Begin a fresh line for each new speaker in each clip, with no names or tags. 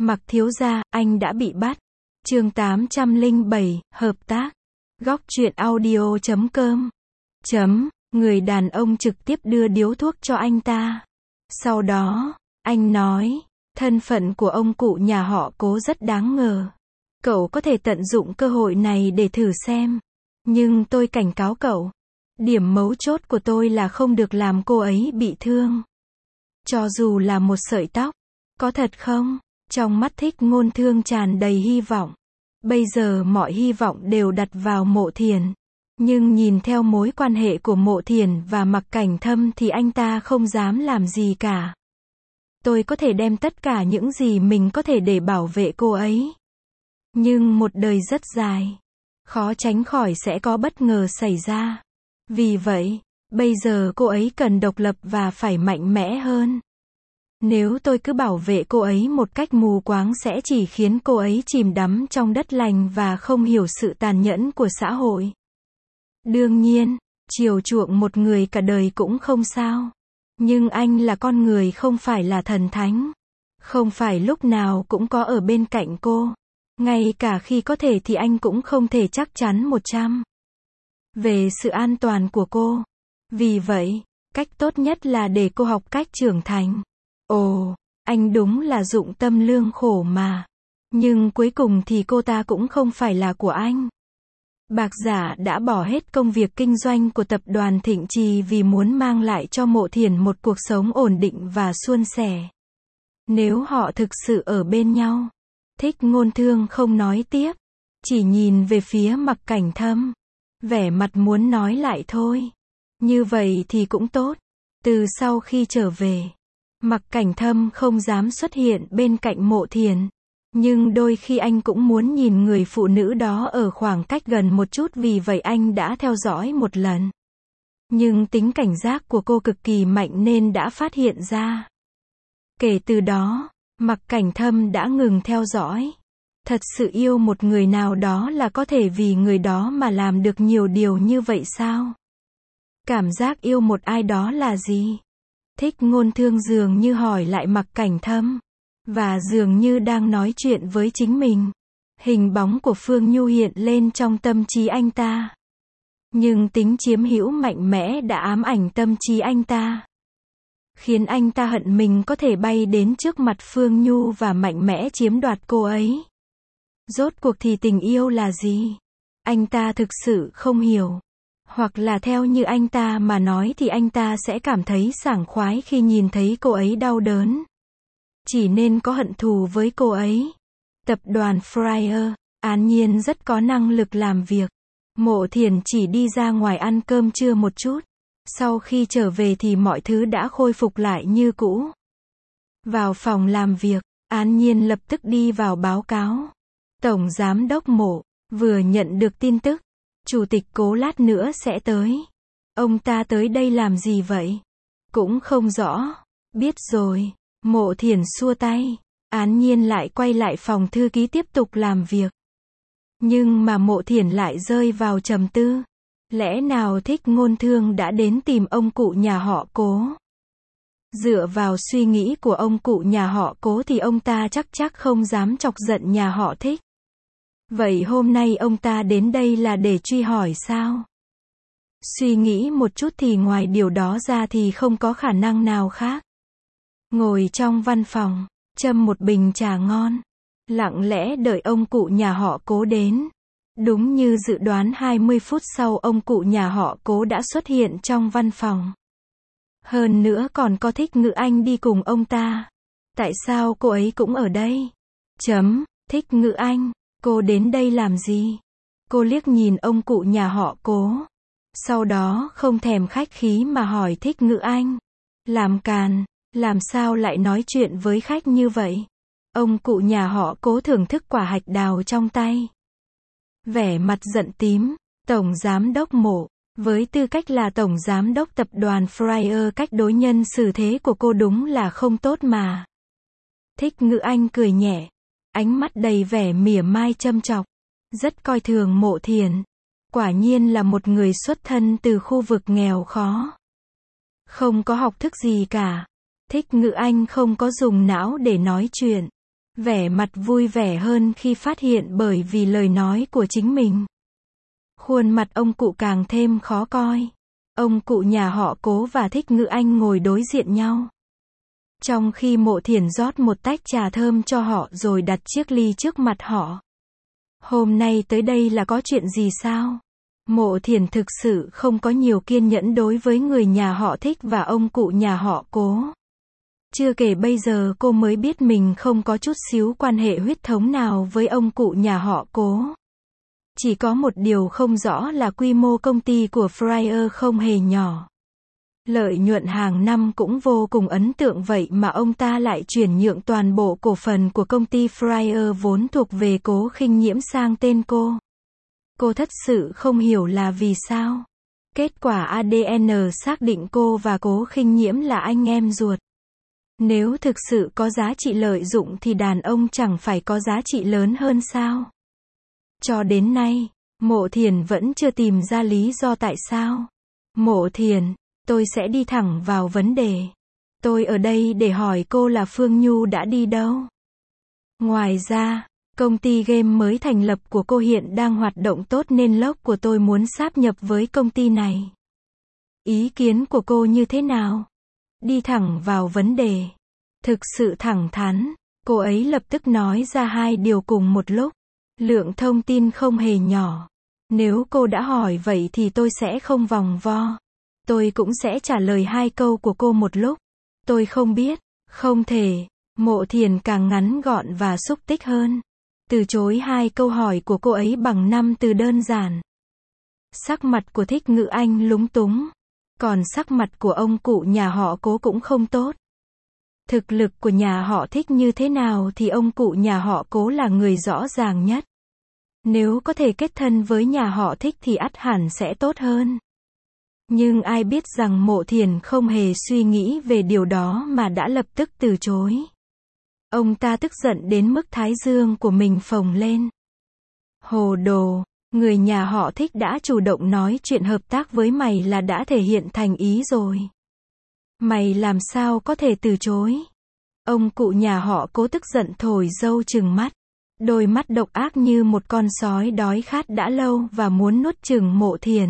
Mặc thiếu gia, anh đã bị bắt. Chương 807, hợp tác. Góc truyện audio.com. Người đàn ông trực tiếp đưa điếu thuốc cho anh ta. Sau đó, anh nói, thân phận của ông cụ nhà họ Cố rất đáng ngờ. Cậu có thể tận dụng cơ hội này để thử xem. Nhưng tôi cảnh cáo cậu. Điểm mấu chốt của tôi là không được làm cô ấy bị thương. Cho dù là một sợi tóc. Có thật không? Trong mắt Thích Ngôn Thương tràn đầy hy vọng. Bây giờ mọi hy vọng đều đặt vào Mộ Thiền. Nhưng nhìn theo mối quan hệ của Mộ Thiền và Mặc Cảnh Thâm thì anh ta không dám làm gì cả. Tôi có thể đem tất cả những gì mình có thể để bảo vệ cô ấy. Nhưng một đời rất dài. Khó tránh khỏi sẽ có bất ngờ xảy ra. Vì vậy, bây giờ cô ấy cần độc lập và phải mạnh mẽ hơn. Nếu tôi cứ bảo vệ cô ấy một cách mù quáng sẽ chỉ khiến cô ấy chìm đắm trong đất lành và không hiểu sự tàn nhẫn của xã hội. Đương nhiên, chiều chuộng một người cả đời cũng không sao. Nhưng anh là con người không phải là thần thánh. Không phải lúc nào cũng có ở bên cạnh cô. Ngay cả khi có thể thì anh cũng không thể chắc chắn 100% về sự an toàn của cô. Vì vậy, cách tốt nhất là để cô học cách trưởng thành. Ồ, anh đúng là dụng tâm lương khổ mà. Nhưng cuối cùng thì cô ta cũng không phải là của anh. Bạc Giả đã bỏ hết công việc kinh doanh của tập đoàn Thịnh Trì vì muốn mang lại cho Mộ Thiền một cuộc sống ổn định và suôn sẻ. Nếu họ thực sự ở bên nhau. Thích Ngôn Thương không nói tiếp. Chỉ nhìn về phía Mặc Cảnh Thâm. Vẻ mặt muốn nói lại thôi. Như vậy thì cũng tốt. Từ sau khi trở về. Mặc Cảnh Thâm không dám xuất hiện bên cạnh Mộ Thiền. Nhưng đôi khi anh cũng muốn nhìn người phụ nữ đó ở khoảng cách gần một chút, vì vậy anh đã theo dõi một lần. Nhưng tính cảnh giác của cô cực kỳ mạnh nên đã phát hiện ra. Kể từ đó, Mặc Cảnh Thâm đã ngừng theo dõi. Thật sự yêu một người nào đó là có thể vì người đó mà làm được nhiều điều như vậy sao? Cảm giác yêu một ai đó là gì? Thích Ngôn Thương dường như hỏi lại Mặc Cảnh Thâm. Và dường như đang nói chuyện với chính mình. Hình bóng của Phương Nhu hiện lên trong tâm trí anh ta. Nhưng tính chiếm hữu mạnh mẽ đã ám ảnh tâm trí anh ta. Khiến anh ta hận mình có thể bay đến trước mặt Phương Nhu và mạnh mẽ chiếm đoạt cô ấy. Rốt cuộc thì tình yêu là gì? Anh ta thực sự không hiểu. Hoặc là theo như anh ta mà nói thì anh ta sẽ cảm thấy sảng khoái khi nhìn thấy cô ấy đau đớn. Chỉ nên có hận thù với cô ấy. Tập đoàn Fryer, An Nhiên rất có năng lực làm việc. Mộ Thiền chỉ đi ra ngoài ăn cơm trưa một chút. Sau khi trở về thì mọi thứ đã khôi phục lại như cũ. Vào phòng làm việc, An Nhiên lập tức đi vào báo cáo. Tổng Giám đốc Mộ, vừa nhận được tin tức. Chủ tịch Cố lát nữa sẽ tới. Ông ta tới đây làm gì vậy? Cũng không rõ. Biết rồi. Mộ Thiền xua tay. An Nhiên lại quay lại phòng thư ký tiếp tục làm việc. Nhưng mà Mộ Thiền lại rơi vào trầm tư. Lẽ nào Thích Ngôn Thương đã đến tìm ông cụ nhà họ Cố? Dựa vào suy nghĩ của ông cụ nhà họ Cố thì ông ta chắc không dám chọc giận nhà họ Thích. Vậy hôm nay ông ta đến đây là để truy hỏi sao? Suy nghĩ một chút thì ngoài điều đó ra thì không có khả năng nào khác. Ngồi trong văn phòng, châm một bình trà ngon. Lặng lẽ đợi ông cụ nhà họ Cố đến. Đúng như dự đoán 20 phút sau ông cụ nhà họ Cố đã xuất hiện trong văn phòng. Hơn nữa còn có Thích Ngữ Anh đi cùng ông ta. Tại sao cô ấy cũng ở đây? Thích Ngữ Anh, cô đến đây làm gì? Cô liếc nhìn ông cụ nhà họ Cố. Sau đó không thèm khách khí mà hỏi Thích Ngữ Anh. Làm càn, làm sao lại nói chuyện với khách như vậy? Ông cụ nhà họ Cố thưởng thức quả hạch đào trong tay. Vẻ mặt giận tím. Tổng Giám đốc Mộ, với tư cách là Tổng Giám đốc tập đoàn Fryer, cách đối nhân xử thế của cô đúng là không tốt mà. Thích Ngữ Anh cười nhẹ. Ánh mắt đầy vẻ mỉa mai châm chọc. Rất coi thường Mộ Thiền. Quả nhiên là một người xuất thân từ khu vực nghèo khó. Không có học thức gì cả. Thích Ngữ Anh không có dùng não để nói chuyện. vẻ mặt vui vẻ hơn khi phát hiện bởi vì lời nói của chính mình. Khuôn mặt ông cụ càng thêm khó coi. Ông cụ nhà họ Cố và Thích Ngữ Anh ngồi đối diện nhau. Trong khi Mộ Thiển rót một tách trà thơm cho họ rồi đặt chiếc ly trước mặt họ. Hôm nay tới đây là có chuyện gì sao? Mộ Thiển thực sự không có nhiều kiên nhẫn đối với người nhà họ Thích và ông cụ nhà họ Cố. Chưa kể bây giờ cô mới biết mình không có chút xíu quan hệ huyết thống nào với ông cụ nhà họ Cố. Chỉ có một điều không rõ là quy mô công ty của Fryer không hề nhỏ. Lợi nhuận hàng năm cũng vô cùng ấn tượng vậy mà ông ta lại chuyển nhượng toàn bộ cổ phần của công ty Fryer vốn thuộc về Cố Khinh Nhiễm sang tên cô. Cô thật sự không hiểu là vì sao. Kết quả ADN xác định cô và Cố Khinh Nhiễm là anh em ruột. Nếu thực sự có giá trị lợi dụng thì đàn ông chẳng phải có giá trị lớn hơn sao? Cho đến nay, Mộ Thiển vẫn chưa tìm ra lý do tại sao. Mộ Thiển, tôi sẽ đi thẳng vào vấn đề. Tôi ở đây để hỏi cô là Phương Nhu đã đi đâu. Ngoài ra, công ty game mới thành lập của cô hiện đang hoạt động tốt nên lốc của tôi muốn sáp nhập với công ty này. Ý kiến của cô như thế nào? Đi thẳng vào vấn đề. Thực sự thẳng thắn, cô ấy lập tức nói ra hai điều cùng một lúc. Lượng thông tin không hề nhỏ. Nếu cô đã hỏi vậy thì tôi sẽ không vòng vo. Tôi cũng sẽ trả lời hai câu của cô một lúc. Tôi không biết, không thể. Mộ Thiển càng ngắn gọn và xúc tích hơn. Từ chối hai câu hỏi của cô ấy bằng 5 từ đơn giản. Sắc mặt của Thích Ngữ Anh lúng túng. Còn sắc mặt của ông cụ nhà họ Cố cũng không tốt. Thực lực của nhà họ Thích như thế nào thì ông cụ nhà họ Cố là người rõ ràng nhất. Nếu có thể kết thân với nhà họ Thích thì ắt hẳn sẽ tốt hơn. Nhưng ai biết rằng Mộ Thiển không hề suy nghĩ về điều đó mà đã lập tức từ chối. Ông ta tức giận đến mức thái dương của mình phồng lên. Hồ đồ, người nhà họ Thích đã chủ động nói chuyện hợp tác với mày là đã thể hiện thành ý rồi. Mày làm sao có thể từ chối? Ông cụ nhà họ Cố tức giận thổi râu trừng mắt. Đôi mắt độc ác như một con sói đói khát đã lâu và muốn nuốt chửng Mộ Thiển.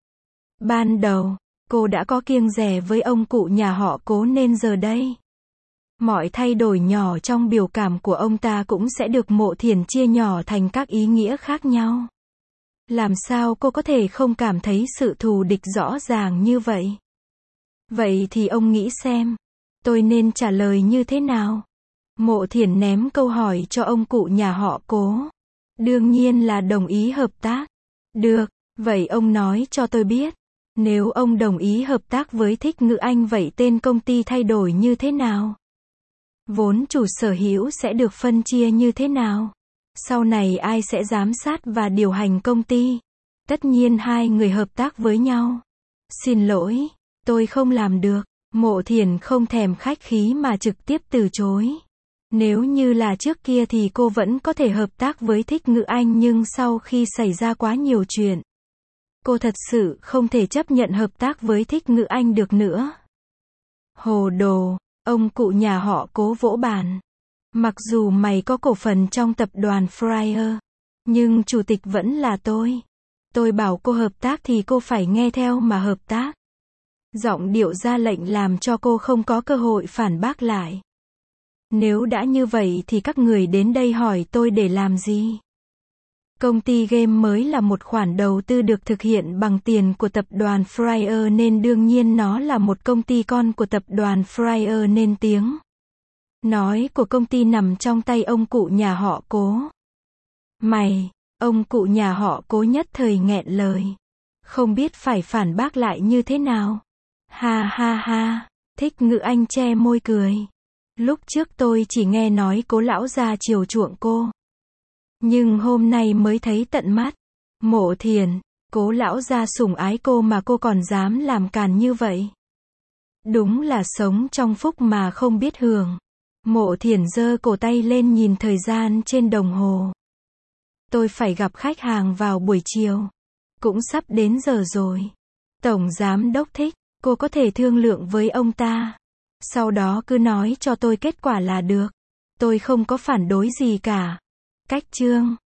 Ban đầu, cô đã có kiêng dè với ông cụ nhà họ Cố nên giờ đây. Mọi thay đổi nhỏ trong biểu cảm của ông ta cũng sẽ được Mộ Thiển chia nhỏ thành các ý nghĩa khác nhau. Làm sao cô có thể không cảm thấy sự thù địch rõ ràng như vậy? Vậy thì ông nghĩ xem, tôi nên trả lời như thế nào? Mộ Thiển ném câu hỏi cho ông cụ nhà họ Cố. Đương nhiên là đồng ý hợp tác. Được, vậy ông nói cho tôi biết. Nếu ông đồng ý hợp tác với Thích Ngữ Anh vậy tên công ty thay đổi như thế nào? Vốn chủ sở hữu sẽ được phân chia như thế nào? Sau này ai sẽ giám sát và điều hành công ty? Tất nhiên hai người hợp tác với nhau. Xin lỗi, tôi không làm được. Mộ Thiển không thèm khách khí mà trực tiếp từ chối. Nếu như là trước kia thì cô vẫn có thể hợp tác với Thích Ngữ Anh nhưng sau khi xảy ra quá nhiều chuyện, cô thật sự không thể chấp nhận hợp tác với Thích Ngữ Anh được nữa. Hồ đồ, ông cụ nhà họ Cố vỗ bàn. Mặc dù mày có cổ phần trong tập đoàn Fryer, nhưng chủ tịch vẫn là tôi. Tôi bảo cô hợp tác thì cô phải nghe theo mà hợp tác. Giọng điệu ra lệnh làm cho cô không có cơ hội phản bác lại. Nếu đã như vậy thì các người đến đây hỏi tôi để làm gì? Công ty game mới là một khoản đầu tư được thực hiện bằng tiền của tập đoàn Fryer nên đương nhiên nó là một công ty con của tập đoàn Fryer nên tiếng nói của công ty nằm trong tay ông cụ nhà họ Cố. Mày, ông cụ nhà họ Cố nhất thời nghẹn lời. Không biết phải phản bác lại như thế nào. Ha ha ha, Thích Ngữ Anh che môi cười. Lúc trước tôi chỉ nghe nói Cố lão gia chiều chuộng cô. Nhưng hôm nay mới thấy tận mắt. Mộ Thiển, Cố lão gia sủng ái cô mà cô còn dám làm càn như vậy. Đúng là sống trong phúc mà không biết hưởng. Mộ Thiển giơ cổ tay lên nhìn thời gian trên đồng hồ. Tôi phải gặp khách hàng vào buổi chiều. Cũng sắp đến giờ rồi. Tổng giám đốc Thích, cô có thể thương lượng với ông ta. Sau đó cứ nói cho tôi kết quả là được. Tôi không có phản đối gì cả. Cách chương